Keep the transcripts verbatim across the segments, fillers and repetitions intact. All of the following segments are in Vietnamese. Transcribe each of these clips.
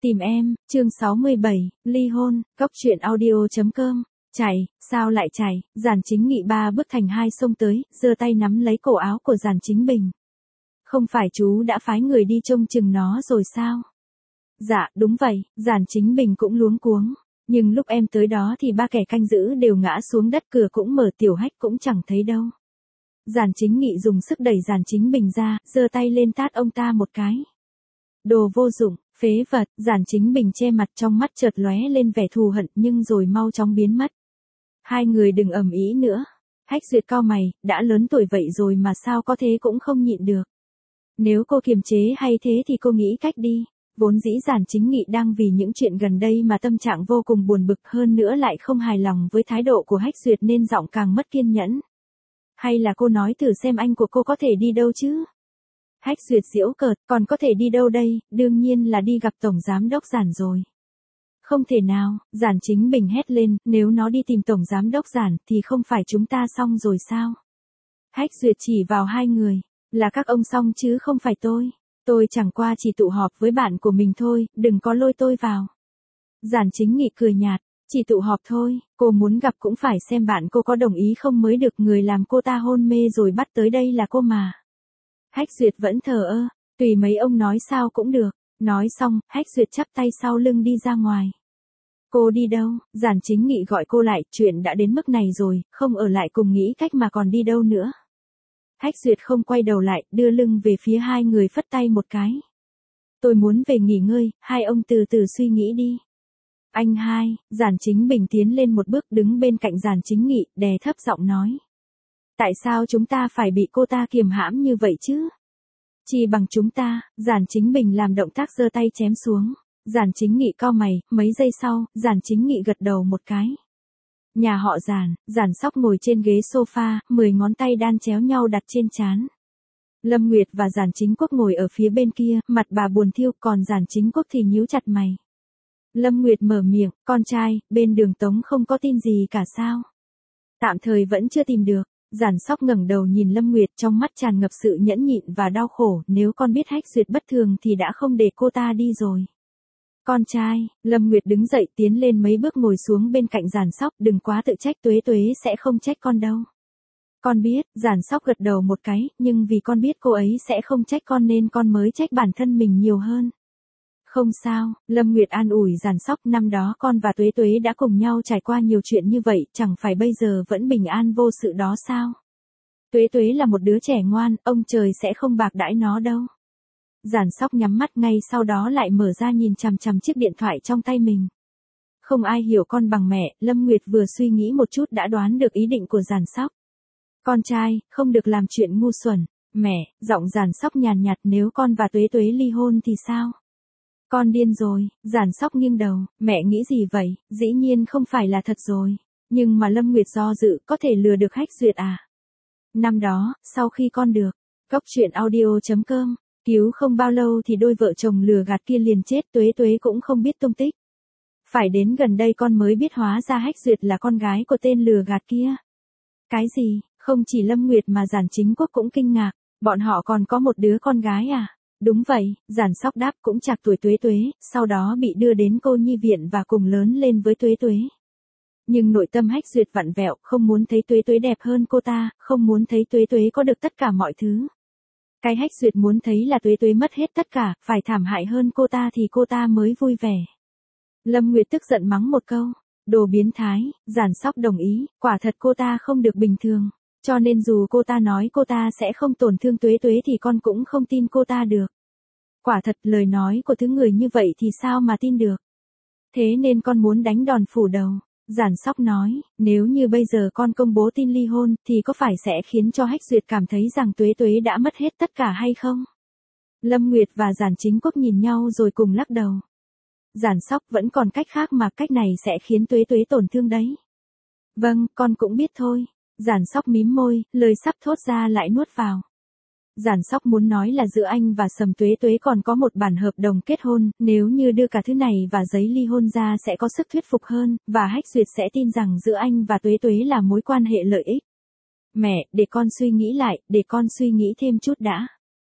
Tìm em, chương sáu mươi bảy, ly hôn, cóc truyện audio chấm com. Chạy, sao lại chạy? Giản Chính Nghị ba bước thành hai xông tới, giơ tay nắm lấy cổ áo của Giản Chính Bình. Không phải chú đã phái người đi trông chừng nó rồi sao? Dạ, đúng vậy, Giản Chính Bình cũng luống cuống. Nhưng lúc em tới đó thì ba kẻ canh giữ đều ngã xuống đất, cửa cũng mở, Tiểu Hách cũng chẳng thấy đâu. Giản Chính Nghị dùng sức đẩy Giản Chính Bình ra, giơ tay lên tát ông ta một cái. Đồ vô dụng, phế vật. Giản Chính Bình che mặt, trong mắt chợt lóe lên vẻ thù hận nhưng rồi mau chóng biến mất. Hai người đừng ầm ĩ nữa. Hách Duyệt cau mày, đã lớn tuổi vậy rồi mà sao có thế cũng không nhịn được. Nếu cô kiềm chế hay thế thì cô nghĩ cách đi. Vốn dĩ Giản Chính Nghị đang vì những chuyện gần đây mà tâm trạng vô cùng buồn bực, hơn nữa lại không hài lòng với thái độ của Hách Duyệt nên giọng càng mất kiên nhẫn. Hay là cô nói thử xem anh của cô có thể đi đâu chứ? Hách Duyệt giễu cợt, còn có thể đi đâu đây, đương nhiên là đi gặp Tổng Giám Đốc Giản rồi. Không thể nào, Giản Chính Bình hét lên, nếu nó đi tìm Tổng Giám Đốc Giản thì không phải chúng ta xong rồi sao? Hách Duyệt chỉ vào hai người, là các ông xong chứ không phải tôi. Tôi chẳng qua chỉ tụ họp với bạn của mình thôi, đừng có lôi tôi vào. Giản Chính Nghị cười nhạt, chỉ tụ họp thôi, cô muốn gặp cũng phải xem bạn cô có đồng ý không mới được, người làm cô ta hôn mê rồi bắt tới đây là cô mà. Hách Duyệt vẫn thờ ơ, tùy mấy ông nói sao cũng được. Nói xong, Hách Duyệt chắp tay sau lưng đi ra ngoài. Cô đi đâu? Giản Chính Nghị gọi cô lại, chuyện đã đến mức này rồi, không ở lại cùng nghĩ cách mà còn đi đâu nữa. Hách Duyệt không quay đầu lại, đưa lưng về phía hai người phất tay một cái. Tôi muốn về nghỉ ngơi, hai ông từ từ suy nghĩ đi. Anh hai, Giản Chính Bình tiến lên một bước đứng bên cạnh Giản Chính Nghị, đè thấp giọng nói. Tại sao chúng ta phải bị cô ta kiềm hãm như vậy chứ? Chỉ bằng chúng ta. Giản Chính Bình làm động tác giơ tay chém xuống. Giản Chính Nghị cau mày, mấy giây sau, Giản Chính Nghị gật đầu một cái. Nhà họ Giản, Giản Sóc ngồi trên ghế sofa, mười ngón tay đan chéo nhau đặt trên trán. Lâm Nguyệt và Giản Chính Quốc ngồi ở phía bên kia, mặt bà buồn thiêu, còn Giản Chính Quốc thì nhíu chặt mày. Lâm Nguyệt mở miệng, con trai, bên Đường Tống không có tin gì cả sao? Tạm thời vẫn chưa tìm được. Giản Sóc ngẩng đầu nhìn Lâm Nguyệt, trong mắt tràn ngập sự nhẫn nhịn và đau khổ, nếu con biết Hách Duyệt bất thường thì đã không để cô ta đi rồi. Con trai, Lâm Nguyệt đứng dậy tiến lên mấy bước ngồi xuống bên cạnh Giản Sóc, đừng quá tự trách, Tuế Tuế sẽ không trách con đâu. Con biết, Giản Sóc gật đầu một cái, nhưng vì con biết cô ấy sẽ không trách con nên con mới trách bản thân mình nhiều hơn. Không sao, Lâm Nguyệt an ủi Giản Sóc, năm đó con và Tuế Tuế đã cùng nhau trải qua nhiều chuyện như vậy, chẳng phải bây giờ vẫn bình an vô sự đó sao? Tuế Tuế là một đứa trẻ ngoan, ông trời sẽ không bạc đãi nó đâu. Giản Sóc nhắm mắt, ngay sau đó lại mở ra nhìn chằm chằm chiếc điện thoại trong tay mình. Không ai hiểu con bằng mẹ, Lâm Nguyệt vừa suy nghĩ một chút đã đoán được ý định của Giản Sóc. Con trai, không được làm chuyện ngu xuẩn. Mẹ, giọng Giản Sóc nhàn nhạt, nếu con và Tuế Tuế ly hôn thì sao? Con điên rồi. Giản Sóc nghiêng đầu, mẹ nghĩ gì vậy? Dĩ nhiên không phải là thật rồi. Nhưng mà Lâm Nguyệt do dự, có thể lừa được Hách Duyệt à? Năm đó, sau khi con được, cóc truyện audio chấm com, cứu không bao lâu thì đôi vợ chồng lừa gạt kia liền chết, Tuế Tuế cũng không biết tung tích. Phải đến gần đây con mới biết hóa ra Hách Duyệt là con gái của tên lừa gạt kia. Cái gì? Không chỉ Lâm Nguyệt mà Giản Chính Quốc cũng kinh ngạc, bọn họ còn có một đứa con gái à? Đúng vậy, Giản Sóc đáp, cũng chạc tuổi Tuế Tuế, sau đó bị đưa đến cô nhi viện và cùng lớn lên với Tuế Tuế. Nhưng nội tâm Hách Duyệt vặn vẹo, không muốn thấy Tuế Tuế đẹp hơn cô ta, không muốn thấy Tuế Tuế có được tất cả mọi thứ. Cái Hách Duyệt muốn thấy là Tuế Tuế mất hết tất cả, phải thảm hại hơn cô ta thì cô ta mới vui vẻ. Lâm Nguyệt tức giận mắng một câu, đồ biến thái. Giản Sóc đồng ý, quả thật cô ta không được bình thường. Cho nên dù cô ta nói cô ta sẽ không tổn thương Tuế Tuế thì con cũng không tin cô ta được. Quả thật, lời nói của thứ người như vậy thì sao mà tin được. Thế nên con muốn đánh đòn phủ đầu. Giản Sóc nói, nếu như bây giờ con công bố tin ly hôn thì có phải sẽ khiến cho Hách Duyệt cảm thấy rằng Tuế Tuế đã mất hết tất cả hay không? Lâm Nguyệt và Giản Chính Quốc nhìn nhau rồi cùng lắc đầu. Giản Sóc, vẫn còn cách khác mà cách này sẽ khiến Tuế Tuế tổn thương đấy. Vâng, con cũng biết thôi. Giản Sóc mím môi, lời sắp thốt ra lại nuốt vào. Giản Sóc muốn nói là giữa anh và Sầm Tuế Tuế còn có một bản hợp đồng kết hôn, nếu như đưa cả thứ này và giấy ly hôn ra sẽ có sức thuyết phục hơn, và Hách Duyệt sẽ tin rằng giữa anh và Tuế Tuế là mối quan hệ lợi ích. Mẹ, để con suy nghĩ lại, để con suy nghĩ thêm chút đã.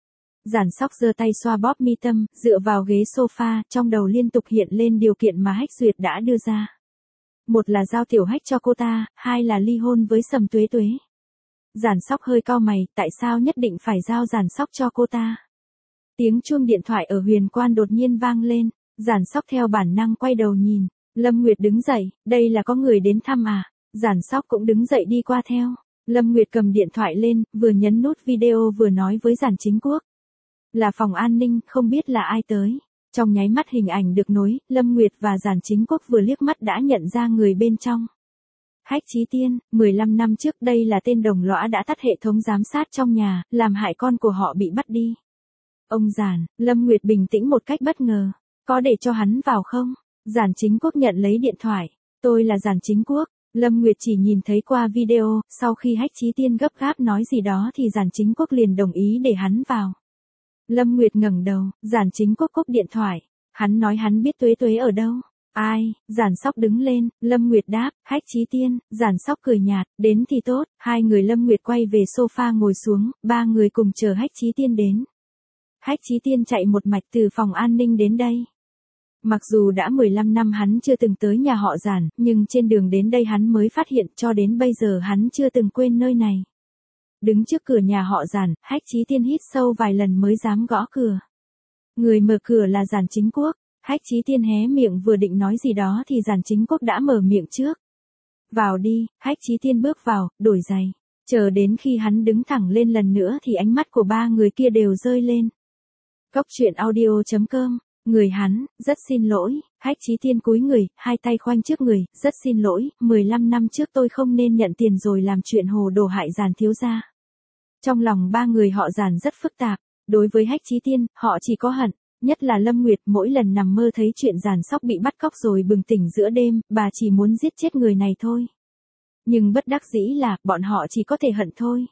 Giản Sóc giơ tay xoa bóp mi tâm, dựa vào ghế sofa, trong đầu liên tục hiện lên điều kiện mà Hách Duyệt đã đưa ra. Một là giao Tiểu Hách cho cô ta, hai là ly hôn với Sầm Tuế Tuế. Giản Sóc hơi cau mày, tại sao nhất định phải giao Giản Sóc cho cô ta? Tiếng chuông điện thoại ở Huyền Quan đột nhiên vang lên, Giản Sóc theo bản năng quay đầu nhìn, Lâm Nguyệt đứng dậy, đây là có người đến thăm à? Giản Sóc cũng đứng dậy đi qua theo. Lâm Nguyệt cầm điện thoại lên, vừa nhấn nút video vừa nói với Giản Chính Quốc. Là phòng an ninh, không biết là ai tới. Trong nháy mắt hình ảnh được nối, Lâm Nguyệt và Giản Chính Quốc vừa liếc mắt đã nhận ra người bên trong. Hách Chí Tiên, mười lăm năm trước đây là tên đồng lõa đã tắt hệ thống giám sát trong nhà, làm hại con của họ bị bắt đi. Ông Giản, Lâm Nguyệt bình tĩnh một cách bất ngờ. Có để cho hắn vào không? Giản Chính Quốc nhận lấy điện thoại. Tôi là Giản Chính Quốc. Lâm Nguyệt chỉ nhìn thấy qua video, sau khi Hách Chí Tiên gấp gáp nói gì đó thì Giản Chính Quốc liền đồng ý để hắn vào. Lâm Nguyệt ngẩng đầu, Giản Chính Quốc cúp điện thoại. Hắn nói hắn biết Tuế Tuế ở đâu. Ai? Giản Sóc đứng lên, Lâm Nguyệt đáp, Hách Chí Tiên. Giản Sóc cười nhạt, đến thì tốt. Hai người Lâm Nguyệt quay về sofa ngồi xuống, ba người cùng chờ Hách Chí Tiên đến. Hách Chí Tiên chạy một mạch từ phòng an ninh đến đây. Mặc dù đã mười lăm năm hắn chưa từng tới nhà họ Giản, nhưng trên đường đến đây hắn mới phát hiện cho đến bây giờ hắn chưa từng quên nơi này. Đứng trước cửa nhà họ Giản, Hách Chí Tiên hít sâu vài lần mới dám gõ cửa. Người mở cửa là Giản Chính Quốc. Hách Chí Tiên hé miệng vừa định nói gì đó thì Giản Chính Quốc đã mở miệng trước. Vào đi. Hách Chí Tiên bước vào, đổi giày. Chờ đến khi hắn đứng thẳng lên lần nữa thì ánh mắt của ba người kia đều rơi lên. Cốc truyện audio chấm com. Người hắn, rất xin lỗi. Hách Chí Tiên cúi người, hai tay khoanh trước người, rất xin lỗi, mười lăm năm trước tôi không nên nhận tiền rồi làm chuyện hồ đồ hại Giản thiếu gia. Trong lòng ba người họ Giản rất phức tạp, đối với Hách Chí Tiên, họ chỉ có hận, nhất là Lâm Nguyệt, mỗi lần nằm mơ thấy chuyện Giản Sóc bị bắt cóc rồi bừng tỉnh giữa đêm, bà chỉ muốn giết chết người này thôi. Nhưng bất đắc dĩ là, bọn họ chỉ có thể hận thôi.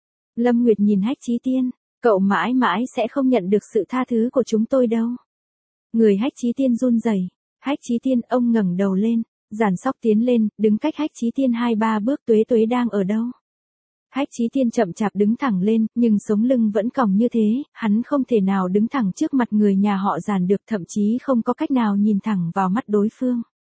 Lâm Nguyệt nhìn Hách Chí Tiên, cậu mãi mãi sẽ không nhận được sự tha thứ của chúng tôi đâu. Người Hách Chí Tiên run rẩy. Hách Chí Tiên, ông ngẩng đầu lên. Giản Sóc tiến lên, đứng cách Hách Chí Tiên hai ba bước. Tuế Tuế đang ở đâu? Hách Chí Tiên chậm chạp đứng thẳng lên, nhưng sống lưng vẫn còng như thế, hắn không thể nào đứng thẳng trước mặt người nhà họ Giản được, thậm chí không có cách nào nhìn thẳng vào mắt đối phương.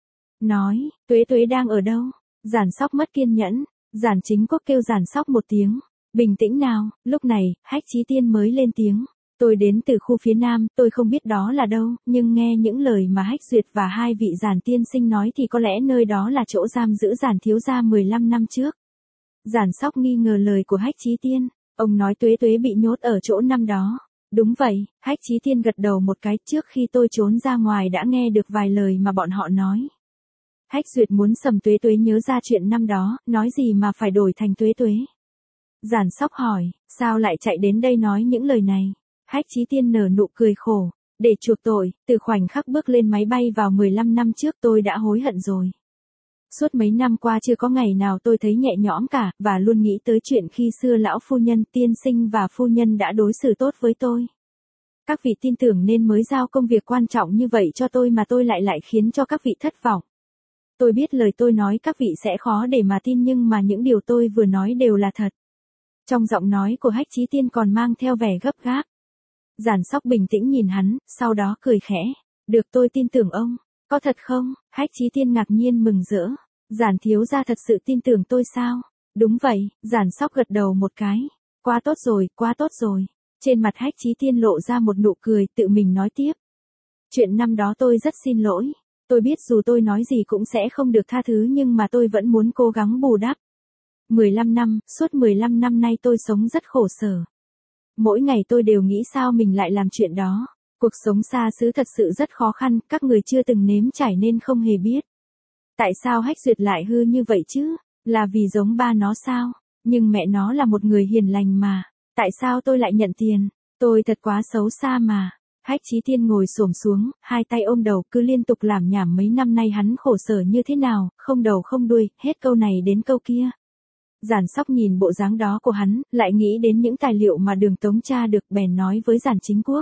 Nói, Tuế Tuế đang ở đâu? Giản Sóc mất kiên nhẫn. Giản Chính Quốc kêu Giản Sóc một tiếng. Bình tĩnh nào. Lúc này, Hách Chí Tiên mới lên tiếng. Tôi đến từ khu phía Nam, tôi không biết đó là đâu, nhưng nghe những lời mà Hách Duyệt và hai vị Giản tiên sinh nói thì có lẽ nơi đó là chỗ giam giữ Giản thiếu gia mười lăm năm trước. Giản Sóc nghi ngờ lời của Hách Chí Tiên, ông nói Tuế Tuế bị nhốt ở chỗ năm đó. Đúng vậy, Hách Chí Tiên gật đầu một cái, trước khi tôi trốn ra ngoài đã nghe được vài lời mà bọn họ nói. Hách Duyệt muốn Sầm Tuế Tuế nhớ ra chuyện năm đó, nói gì mà phải đổi thành Tuế Tuế. Giản Sóc hỏi, sao lại chạy đến đây nói những lời này? Hách Chí Tiên nở nụ cười khổ, để chuộc tội, từ khoảnh khắc bước lên máy bay vào mười lăm năm trước tôi đã hối hận rồi. Suốt mấy năm qua chưa có ngày nào tôi thấy nhẹ nhõm cả, và luôn nghĩ tới chuyện khi xưa lão phu nhân, tiên sinh và phu nhân đã đối xử tốt với tôi. Các vị tin tưởng nên mới giao công việc quan trọng như vậy cho tôi mà tôi lại lại khiến cho các vị thất vọng. Tôi biết lời tôi nói các vị sẽ khó để mà tin nhưng mà những điều tôi vừa nói đều là thật. Trong giọng nói của Hách Chí Tiên còn mang theo vẻ gấp gáp. Giản Sóc bình tĩnh nhìn hắn, sau đó cười khẽ. Được, tôi tin tưởng ông. Có thật không? Hách Chí Tiên ngạc nhiên mừng rỡ. Giản thiếu gia thật sự tin tưởng tôi sao? Đúng vậy. Giản Sóc gật đầu một cái. Quá tốt rồi, quá tốt rồi. Trên mặt Hách Chí Tiên lộ ra một nụ cười, tự mình nói tiếp. Chuyện năm đó tôi rất xin lỗi. Tôi biết dù tôi nói gì cũng sẽ không được tha thứ nhưng mà tôi vẫn muốn cố gắng bù đắp. mười lăm năm, suốt mười lăm năm nay tôi sống rất khổ sở. Mỗi ngày tôi đều nghĩ sao mình lại làm chuyện đó. Cuộc sống xa xứ thật sự rất khó khăn, các người chưa từng nếm trải nên không hề biết. Tại sao Hách Duyệt lại hư như vậy chứ? Là vì giống ba nó sao? Nhưng mẹ nó là một người hiền lành mà. Tại sao tôi lại nhận tiền? Tôi thật quá xấu xa mà. Hách Chí Tiên ngồi xổm xuống, hai tay ôm đầu, cứ liên tục làm nhảm mấy năm nay hắn khổ sở như thế nào, không đầu không đuôi, hết câu này đến câu kia. Giản Sóc nhìn bộ dáng đó của hắn, lại nghĩ đến những tài liệu mà Đường Tống tra được, bèn nói với Giản Chính Quốc.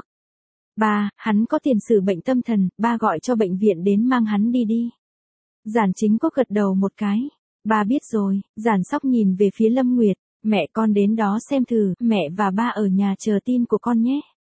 Ba, hắn có tiền sử bệnh tâm thần, ba gọi cho bệnh viện đến mang hắn đi đi. Giản Chính Quốc gật đầu một cái. Ba biết rồi. Giản Sóc nhìn về phía Lâm Nguyệt. Mẹ con đến đó xem thử, mẹ và ba ở nhà chờ tin của con nhé.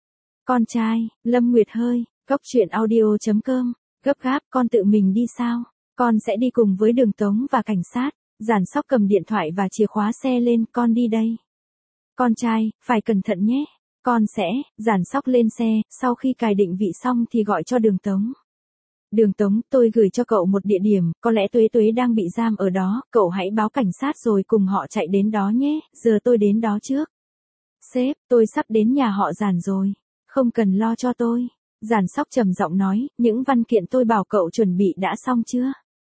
Con trai, Lâm Nguyệt hơi, cốc truyện audio.com, gấp gáp con tự mình đi sao? Con sẽ đi cùng với Đường Tống và cảnh sát. Giản Sóc cầm điện thoại và chìa khóa xe lên, con đi đây. Con trai, phải cẩn thận nhé. Con sẽ, Giản Sóc lên xe, sau khi cài định vị xong thì gọi cho Đường Tống. Đường Tống, tôi gửi cho cậu một địa điểm, có lẽ Tuế Tuế đang bị giam ở đó, cậu hãy báo cảnh sát rồi cùng họ chạy đến đó nhé, giờ tôi đến đó trước. Sếp, tôi sắp đến nhà họ Giản rồi, không cần lo cho tôi. Giản Sóc trầm giọng nói, những văn kiện tôi bảo cậu chuẩn bị đã xong chưa?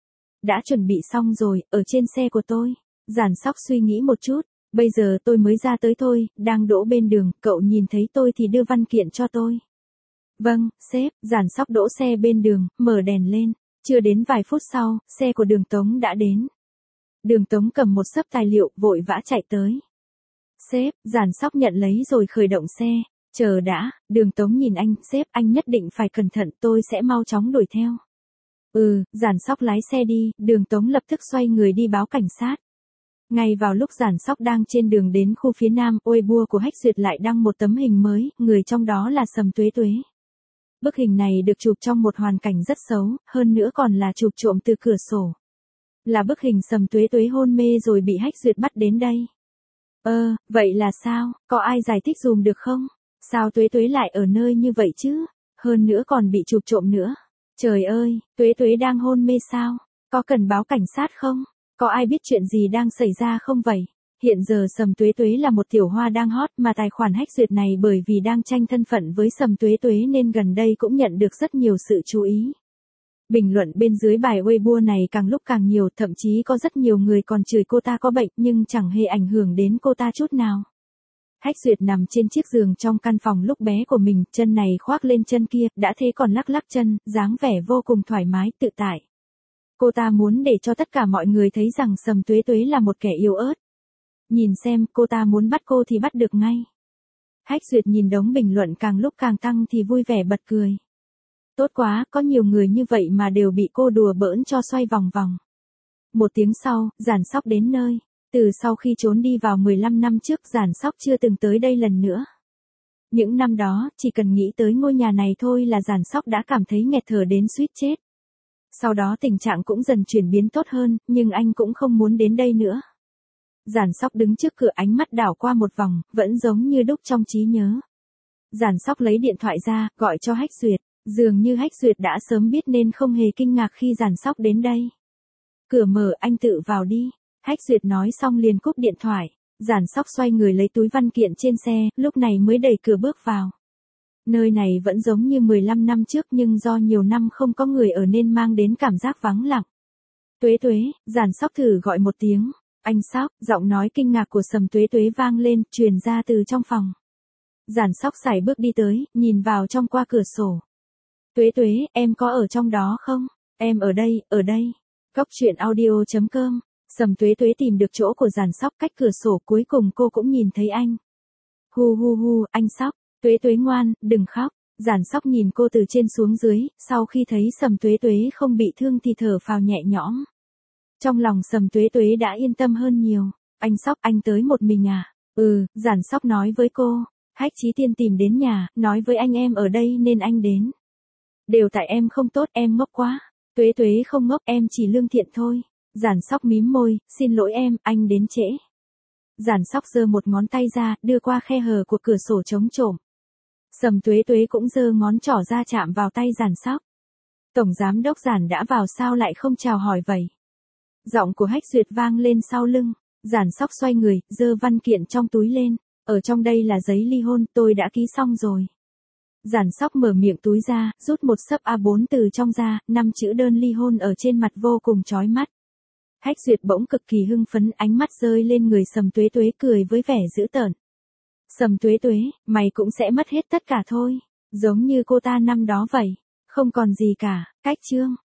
Đã chuẩn bị xong rồi, ở trên xe của tôi. Giản Sóc suy nghĩ một chút, bây giờ tôi mới ra tới thôi, đang đỗ bên đường, cậu nhìn thấy tôi thì đưa văn kiện cho tôi. Vâng, sếp. Giản Sóc đỗ xe bên đường, mở đèn lên. Chưa đến vài phút sau, xe của Đường Tống đã đến. Đường Tống cầm một xấp tài liệu, vội vã chạy tới. Sếp, Giản Sóc nhận lấy rồi khởi động xe. Chờ đã, Đường Tống nhìn anh, sếp, anh nhất định phải cẩn thận, tôi sẽ mau chóng đuổi theo. Ừ, Giản Sóc lái xe đi, Đường Tống lập tức xoay người đi báo cảnh sát. Ngay vào lúc Giản Sóc đang trên đường đến khu phía nam, Weibo của Hách Duyệt lại đăng một tấm hình mới, người trong đó là Sầm Tuế Tuế. Bức hình này được chụp trong một hoàn cảnh rất xấu, hơn nữa còn là chụp trộm từ cửa sổ. Là bức hình Sầm Tuế Tuế hôn mê rồi bị Hách Duyệt bắt đến đây. Ơ, vậy là sao, có ai giải thích dùm được không? Sao Tuế Tuế lại ở nơi như vậy chứ? Hơn nữa còn bị chụp trộm nữa. Trời ơi, Tuế Tuế đang hôn mê sao? Có cần báo cảnh sát không? Có ai biết chuyện gì đang xảy ra không vậy? Hiện giờ Sầm Tuế Tuế là một tiểu hoa đang hot mà tài khoản Hách Duyệt này bởi vì đang tranh thân phận với Sầm Tuế Tuế nên gần đây cũng nhận được rất nhiều sự chú ý. Bình luận bên dưới bài Weibo này càng lúc càng nhiều, thậm chí có rất nhiều người còn chửi cô ta có bệnh nhưng chẳng hề ảnh hưởng đến cô ta chút nào. Hách Duyệt nằm trên chiếc giường trong căn phòng lúc bé của mình, chân này khoác lên chân kia, đã thế còn lắc lắc chân, dáng vẻ vô cùng thoải mái, tự tại. Cô ta muốn để cho tất cả mọi người thấy rằng Sầm Tuế Tuế là một kẻ yếu ớt. Nhìn xem, cô ta muốn bắt cô thì bắt được ngay. Hách Duyệt nhìn đống bình luận càng lúc càng tăng thì vui vẻ bật cười. Tốt quá, có nhiều người như vậy mà đều bị cô đùa bỡn cho xoay vòng vòng. Một tiếng sau, Giản Sóc đến nơi. Từ sau khi trốn đi vào mười lăm năm trước, Giản Sóc chưa từng tới đây lần nữa. Những năm đó, chỉ cần nghĩ tới ngôi nhà này thôi là Giản Sóc đã cảm thấy nghẹt thở đến suýt chết. Sau đó tình trạng cũng dần chuyển biến tốt hơn, nhưng anh cũng không muốn đến đây nữa. Giản Sóc đứng trước cửa, ánh mắt đảo qua một vòng, vẫn giống như đúc trong trí nhớ. Giản Sóc lấy điện thoại ra, gọi cho Hách Duyệt. Dường như Hách Duyệt đã sớm biết nên không hề kinh ngạc khi Giản Sóc đến đây. Cửa mở, anh tự vào đi. Hách Duyệt nói xong liền cúp điện thoại. Giản Sóc xoay người lấy túi văn kiện trên xe, lúc này mới đẩy cửa bước vào. Nơi này vẫn giống như mười lăm năm trước nhưng do nhiều năm không có người ở nên mang đến cảm giác vắng lặng. Tuế Tuế, Giản Sóc thử gọi một tiếng. Anh Sóc, giọng nói kinh ngạc của Sầm Tuế Tuế vang lên, truyền ra từ trong phòng. Giản Sóc sải bước đi tới, nhìn vào trong qua cửa sổ. Tuế Tuế, em có ở trong đó không? Em ở đây, ở đây. Cốc truyện audio.com. Sầm Tuế Tuế tìm được chỗ của Giản Sóc cách cửa sổ, cuối cùng cô cũng nhìn thấy anh. Hu hu hu, anh Sóc. Tuế Tuế ngoan, đừng khóc. Giản Sóc nhìn cô từ trên xuống dưới, sau khi thấy Sầm Tuế Tuế không bị thương thì thở phào nhẹ nhõm. Trong lòng Sầm Tuế Tuế đã yên tâm hơn nhiều. Anh Sóc, anh tới một mình à? Ừ, Giản Sóc nói với cô. Hách Chí Tiên tìm đến nhà, nói với anh em ở đây nên anh đến. Đều tại em không tốt, em ngốc quá. Tuế Tuế không ngốc, em chỉ lương thiện thôi. Giản Sóc mím môi, xin lỗi em, anh đến trễ. Giản Sóc giơ một ngón tay ra, đưa qua khe hở của cửa sổ chống trộm. Sầm Tuế Tuế cũng giơ ngón trỏ ra chạm vào tay Giản Sóc. Tổng giám đốc Giản đã vào sao lại không chào hỏi vậy? Giọng của Hách Duyệt vang lên sau lưng. Giản Sóc xoay người, giơ văn kiện trong túi lên. Ở trong đây là giấy ly hôn, tôi đã ký xong rồi. Giản Sóc mở miệng túi ra, rút một xấp A bốn từ trong ra, năm chữ đơn ly hôn ở trên mặt vô cùng chói mắt. Hách Duyệt bỗng cực kỳ hưng phấn, ánh mắt rơi lên người Sầm Tuế Tuế, cười với vẻ dữ tợn. Sầm Tuế Tuế, mày cũng sẽ mất hết tất cả thôi, giống như cô ta năm đó vậy, không còn gì cả. Cách chương